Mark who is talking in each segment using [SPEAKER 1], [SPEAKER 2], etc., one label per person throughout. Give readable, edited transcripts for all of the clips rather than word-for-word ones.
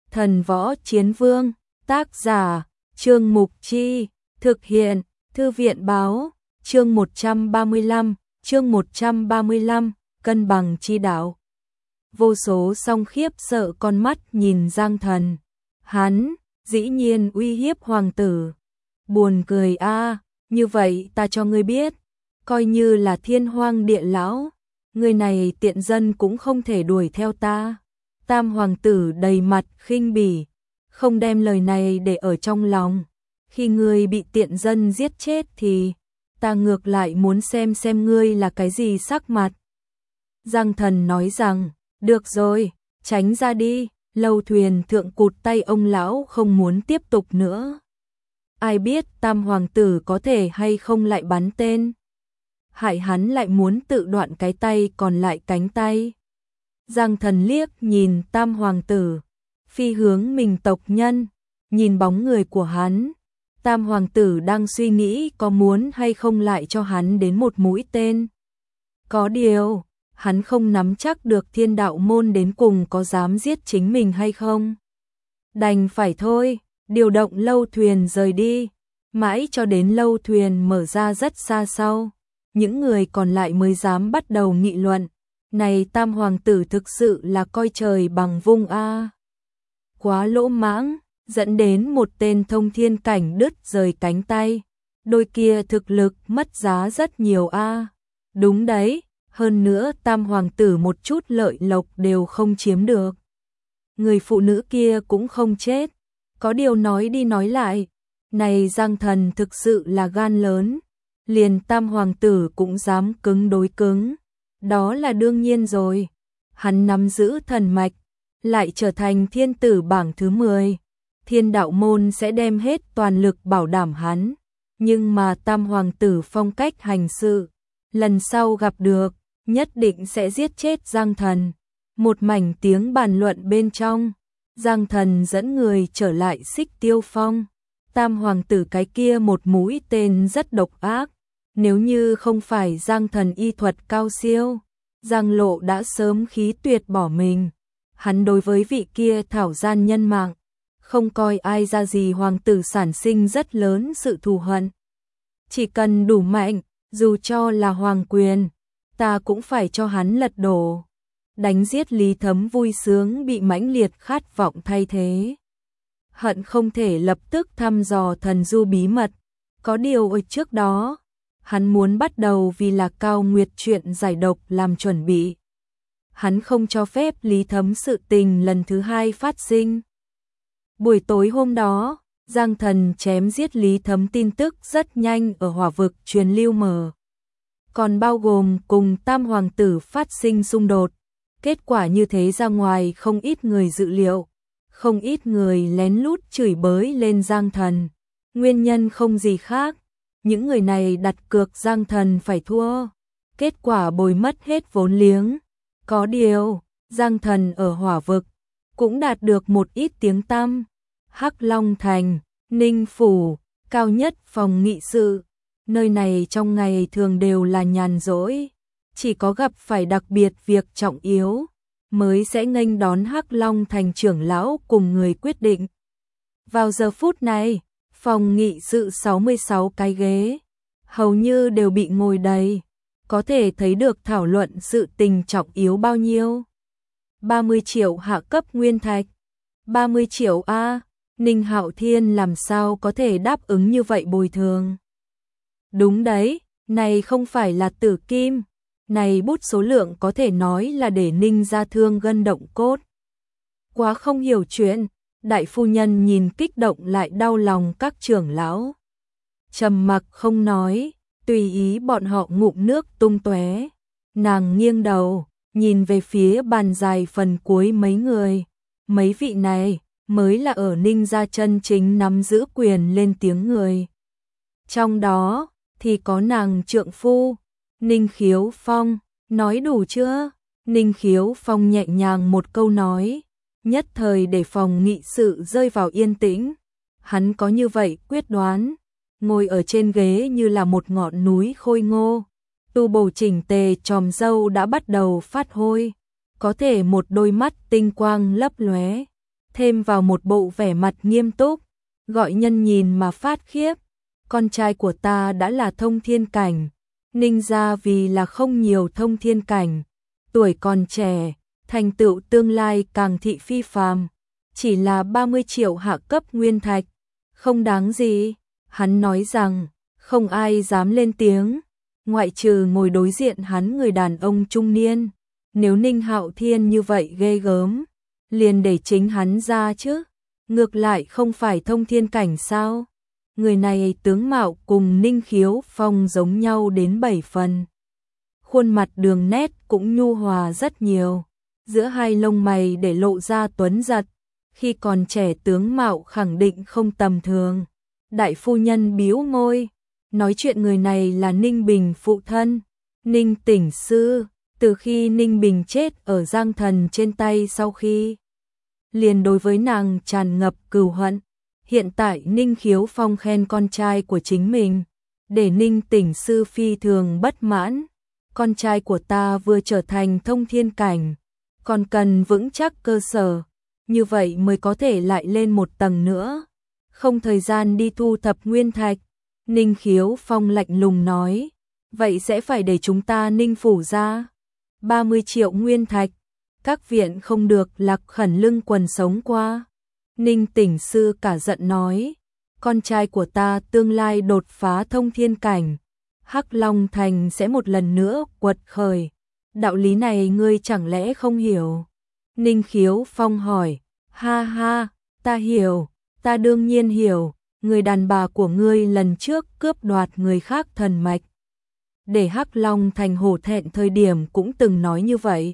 [SPEAKER 1] Thần Võ Chiến Vương, tác giả, Trương Mục Chi, thực hiện, Thư viện Báo, chương 135, cân bằng chi đạo. Vô số song khiếp sợ con mắt nhìn Giang Thần. Hắn, dĩ nhiên uy hiếp hoàng tử. Buồn cười a, như vậy ta cho ngươi biết, coi như là thiên hoang địa lão, người này tiện dân cũng không thể đuổi theo ta. Tam hoàng tử đầy mặt khinh bỉ, không đem lời này để ở trong lòng. Khi ngươi bị tiện dân giết chết thì ta ngược lại muốn xem ngươi là cái gì sắc mặt. Giang Thần nói rằng, được rồi, tránh ra đi. Lâu Thuyền thượng cụt tay ông lão không muốn tiếp tục nữa. Ai biết tam hoàng tử có thể hay không lại bắn tên. Hại hắn lại muốn tự đoạn cái tay còn lại cánh tay. Giang Thần liếc nhìn tam hoàng tử, phi hướng mình tộc nhân, nhìn bóng người của hắn. Tam hoàng tử đang suy nghĩ có muốn hay không lại cho hắn đến một mũi tên. Có điều, hắn không nắm chắc được Thiên Đạo môn đến cùng có dám giết chính mình hay không. Đành phải thôi, điều động Lâu Thuyền rời đi, mãi cho đến Lâu Thuyền mở ra rất xa sau. Những người còn lại mới dám bắt đầu nghị luận. Này tam hoàng tử thực sự là coi trời bằng vung a. Quá lỗ mãng, dẫn đến một tên thông thiên cảnh đứt rời cánh tay. Đôi kia thực lực mất giá rất nhiều a. Đúng đấy, hơn nữa tam hoàng tử một chút lợi lộc đều không chiếm được. Người phụ nữ kia cũng không chết. Có điều nói đi nói lại, này Giang Thần thực sự là gan lớn. Liền tam hoàng tử cũng dám cứng đối cứng. Đó là đương nhiên rồi. Hắn nắm giữ thần mạch, lại trở thành thiên tử bảng thứ 10. Thiên Đạo môn sẽ đem hết toàn lực bảo đảm hắn. Nhưng mà tam hoàng tử phong cách hành sự, lần sau gặp được, nhất định sẽ giết chết Giang Thần. Một mảnh tiếng bàn luận bên trong. Giang Thần dẫn người trở lại Xích Tiêu Phong. Tam hoàng tử cái kia một mũi tên rất độc ác. Nếu như không phải Giang Thần y thuật cao siêu, Giang Lộ đã sớm khí tuyệt bỏ mình. Hắn đối với vị kia thảo gian nhân mạng, không coi ai ra gì hoàng tử sản sinh rất lớn sự thù hận. Chỉ cần đủ mạnh, dù cho là hoàng quyền, ta cũng phải cho hắn lật đổ. Đánh giết Lý Thấm vui sướng bị mãnh liệt khát vọng thay thế. Hận không thể lập tức thăm dò thần du bí mật. Có điều ở trước đó, hắn muốn bắt đầu vì là Cao Nguyệt chuyện giải độc làm chuẩn bị. Hắn không cho phép Lý Thấm sự tình lần thứ 2 phát sinh. Buổi tối hôm đó, Giang Thần chém giết Lý Thấm tin tức rất nhanh ở hỏa vực truyền lưu mở. Còn bao gồm cùng tam hoàng tử phát sinh xung đột. Kết quả như thế ra ngoài không ít người dự liệu. Không ít người lén lút chửi bới lên Giang Thần. Nguyên nhân không gì khác. Những người này đặt cược Giang Thần phải thua. Kết quả bồi mất hết vốn liếng. Có điều, Giang Thần ở hỏa vực cũng đạt được một ít tiếng tăm. Hắc Long Thành, Ninh Phủ, cao nhất phòng nghị sự. Nơi này trong ngày thường đều là nhàn rỗi. Chỉ có gặp phải đặc biệt việc trọng yếu, mới sẽ nghênh đón Hắc Long Thành trưởng lão cùng người quyết định. Vào giờ phút này, phòng nghị sự 66 cái ghế, hầu như đều bị ngồi đầy. Có thể thấy được thảo luận sự tình trọng yếu bao nhiêu. 30 triệu hạ cấp nguyên thạch. 30 triệu a, Ninh Hạo Thiên làm sao có thể đáp ứng như vậy bồi thường. Đúng đấy, này không phải là tử kim. Này bút số lượng có thể nói là để Ninh ra thương gân động cốt. Quá không hiểu chuyện, đại phu nhân nhìn kích động lại đau lòng các trưởng lão. Trầm mặc không nói, tùy ý bọn họ ngụm nước tung tóe. Nàng nghiêng đầu, nhìn về phía bàn dài phần cuối mấy người. Mấy vị này mới là ở Ninh gia chân chính nắm giữ quyền lên tiếng người. Trong đó thì có nàng trượng phu, Ninh Khiếu Phong. Nói đủ chưa? Ninh Khiếu Phong nhẹ nhàng một câu nói, nhất thời để phòng nghị sự rơi vào yên tĩnh. Hắn có như vậy quyết đoán, ngồi ở trên ghế như là một ngọn núi khôi ngô. Tu bổ chỉnh tề chòm râu đã bắt đầu phát hôi, có thể một đôi mắt tinh quang lấp lóe, thêm vào một bộ vẻ mặt nghiêm túc, gọi nhân nhìn mà phát khiếp. Con trai của ta đã là thông thiên cảnh, Ninh gia vì là không nhiều thông thiên cảnh, tuổi còn trẻ, thành tựu tương lai càng thị phi phàm, chỉ là 30 triệu hạ cấp nguyên thạch, không đáng gì. Hắn nói rằng, không ai dám lên tiếng, ngoại trừ ngồi đối diện hắn người đàn ông trung niên. Nếu Ninh Hạo Thiên như vậy ghê gớm, liền để chính hắn ra chứ, ngược lại không phải thông thiên cảnh sao? Người này tướng mạo cùng Ninh Khiếu Phong giống nhau đến 7 phần. Khuôn mặt đường nét cũng nhu hòa rất nhiều, giữa hai lông mày để lộ ra tuấn giật, khi còn trẻ tướng mạo khẳng định không tầm thường. Đại phu nhân bĩu môi, nói chuyện người này là Ninh Bình phụ thân, Ninh Tỉnh Sư, từ khi Ninh Bình chết ở Giang Thần trên tay sau khi liền đối với nàng tràn ngập cừu hận. Hiện tại Ninh Khiếu Phong khen con trai của chính mình, để Ninh Tỉnh Sư phi thường bất mãn. Con trai của ta vừa trở thành thông thiên cảnh, còn cần vững chắc cơ sở, như vậy mới có thể lại lên một tầng nữa. Không thời gian đi thu thập nguyên thạch, Ninh Khiếu Phong lạnh lùng nói, vậy sẽ phải để chúng ta Ninh phủ ra 30 triệu nguyên thạch, các viện không được Lạc Khẩn lưng quần sống qua. Ninh Tỉnh Sư cả giận nói, con trai của ta tương lai đột phá thông thiên cảnh, Hắc Long Thành sẽ một lần nữa quật khởi, đạo lý này ngươi chẳng lẽ không hiểu? Ninh Khiếu Phong hỏi, ha ha, ta hiểu, ta đương nhiên hiểu, người đàn bà của ngươi lần trước cướp đoạt người khác thần mạch, để Hắc Long Thành hổ thẹn thời điểm cũng từng nói như vậy.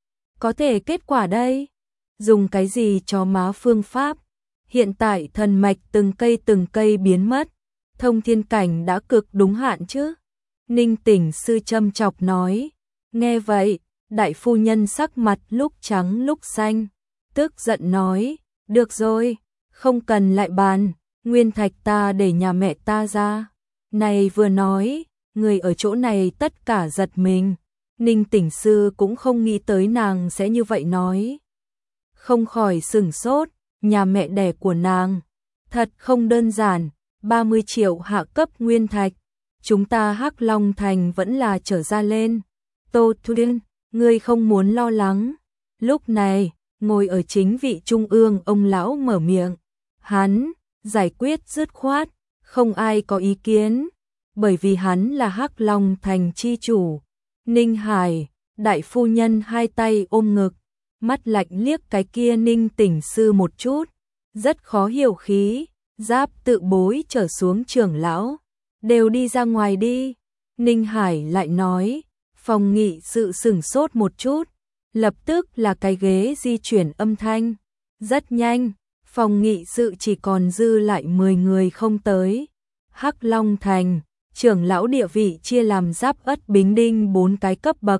[SPEAKER 1] Có thể kết quả đây, dùng cái gì cho má phương pháp? Hiện tại thần mạch từng cây biến mất, thông thiên cảnh đã cực đúng hạn chứ? Ninh Tỉnh Sư châm chọc nói. Nghe vậy, đại phu nhân sắc mặt lúc trắng lúc xanh, tức giận nói, được rồi, không cần lại bàn, nguyên thạch ta để nhà mẹ ta ra. Này vừa nói, người ở chỗ này tất cả giật mình, Ninh Tỉnh Sư cũng không nghĩ tới nàng sẽ như vậy nói. Không khỏi sửng sốt, nhà mẹ đẻ của nàng, thật không đơn giản, 30 triệu hạ cấp nguyên thạch, chúng ta Hắc Long Thành vẫn là trở ra lên. Tô Thu Điên, ngươi không muốn lo lắng. Lúc này, ngồi ở chính vị trung ương ông lão mở miệng, hắn giải quyết dứt khoát, không ai có ý kiến, bởi vì hắn là Hắc Long Thành chi chủ. Ninh Hải, đại phu nhân hai tay ôm ngực, mắt lạnh liếc cái kia Ninh Tỉnh Sư một chút, rất khó hiểu khí, giáp tự bối trở xuống trưởng lão, đều đi ra ngoài đi. Ninh Hải lại nói, phòng nghị sự sửng sốt một chút, lập tức là cái ghế di chuyển âm thanh, rất nhanh, phòng nghị sự chỉ còn dư lại 10 người không tới. Hắc Long Thành, trưởng lão địa vị chia làm Giáp Ất Bính Đinh 4 cái cấp bậc,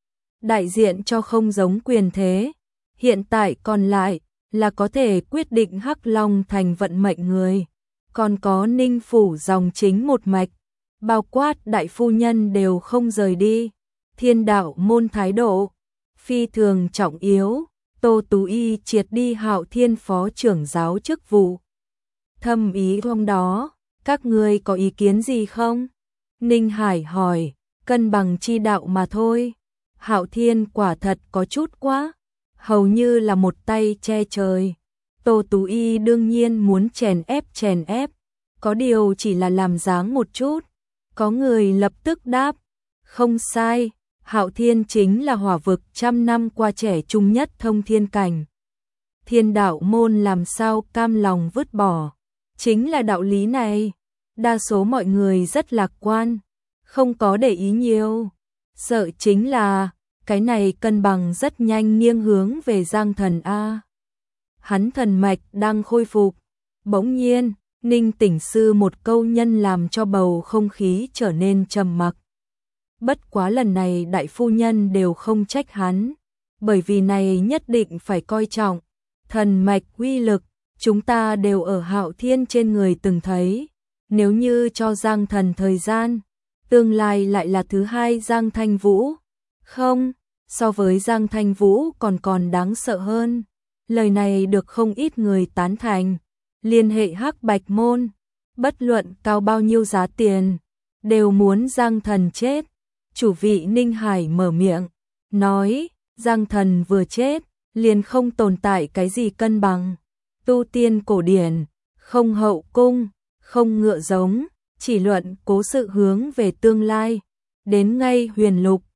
[SPEAKER 1] đại diện cho không giống quyền thế. Hiện tại còn lại là có thể quyết định Hắc Long Thành vận mệnh người, còn có Ninh phủ dòng chính một mạch, bao quát đại phu nhân đều không rời đi. Thiên đạo môn thái độ phi thường trọng yếu, Tô Tú Y triệt đi Hạo Thiên phó trưởng giáo chức vụ. Thâm ý trong đó, các ngươi có ý kiến gì không? Ninh Hải hỏi, cân bằng chi đạo mà thôi. Hạo Thiên quả thật có chút quá, hầu như là một tay che trời. Tô Tú Y đương nhiên muốn chèn ép, có điều chỉ là làm dáng một chút. Có người lập tức đáp, không sai, Hạo Thiên chính là hỏa vực trăm năm qua trẻ trung nhất thông thiên cảnh. Thiên đạo môn làm sao cam lòng vứt bỏ, chính là đạo lý này. Đa số mọi người rất lạc quan, không có để ý nhiều. Sợ chính là, cái này cân bằng rất nhanh nghiêng hướng về Giang Thần A. Hắn thần mạch đang khôi phục. Bỗng nhiên, Ninh Tỉnh Sư một câu nhân làm cho bầu không khí trở nên trầm mặc. Bất quá lần này đại phu nhân đều không trách hắn, bởi vì này nhất định phải coi trọng. Thần mạch uy lực, chúng ta đều ở Hạo Thiên trên người từng thấy. Nếu như cho Giang Thần thời gian, tương lai lại là thứ hai Giang Thanh Vũ. Không, so với Giang Thanh Vũ còn đáng sợ hơn. Lời này được không ít người tán thành. Liên hệ Hắc Bạch môn, bất luận cao bao nhiêu giá tiền, đều muốn Giang Thần chết. Chủ vị Ninh Hải mở miệng, nói, Giang Thần vừa chết, liền không tồn tại cái gì cân bằng. Tu tiên cổ điển, không hậu cung, không ngựa giống, chỉ luận cố sự hướng về tương lai. Đến ngay Huyền Lục,